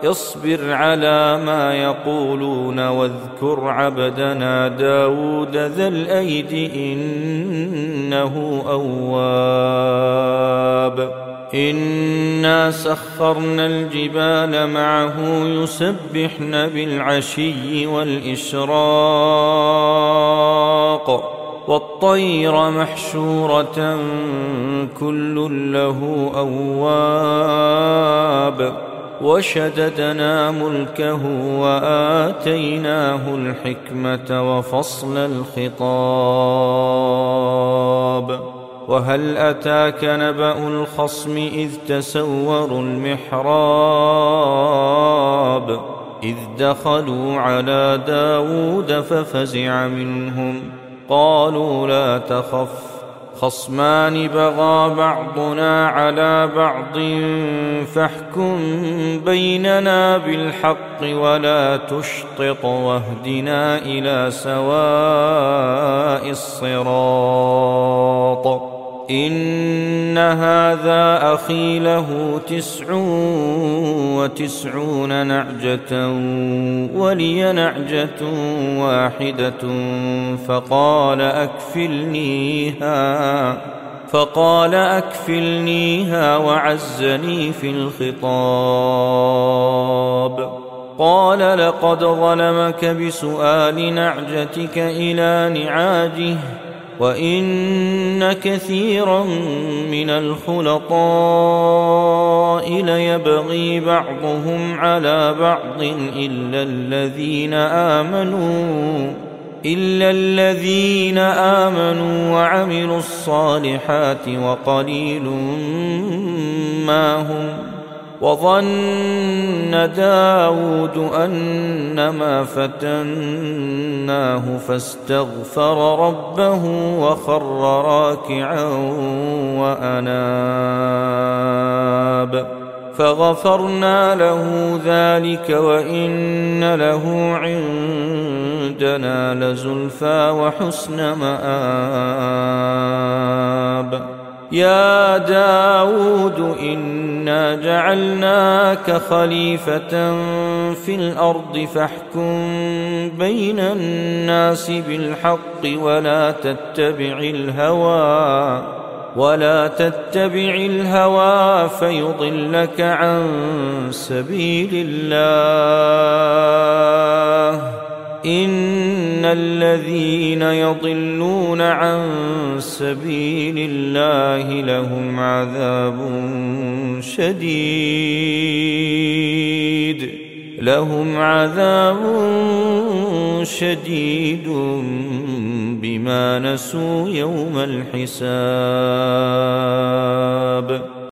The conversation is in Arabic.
اصبر على ما يقولون واذكر عبدنا داود ذا الأيد إنه أواب إنا سخرنا الجبال معه يسبحن بالعشي والإشراق والطير محشورة كل له أواب وشددنا ملكه وآتيناه الحكمة وفصل الخطاب وهل أتاك نبأ الخصم إذ تسوروا المحراب إذ دخلوا على داود ففزع منهم قالوا لا تخف خصمان بغى بعضنا على بعض فاحكم بيننا بالحق ولا تشطط واهدنا إلى سواء الصراط إن هذا أخي له 99 نعجة ولي نعجة واحدة فقال أكفلنيها وعزني في الخطاب قال لقد ظلمك بسؤال نعجتك إلى نعاجه وإن كثيرا من الخلطاء ليبغي بعضهم على بعض إلا الذين آمنوا وعملوا الصالحات وقليل ما هم وظن داود أنما فتناه فاستغفر ربه وخر راكعا وأناب فغفرنا له ذلك وإن له عندنا لزلفى وحسن مآب يا داود إنا جعلناك خليفة في الأرض فاحكم بين الناس بالحق ولا تتبع الهوى فيضلك عن سبيل الله إن الذين يضلون عن سبيل الله لهم عذاب شديد بما نسوا يوم الحساب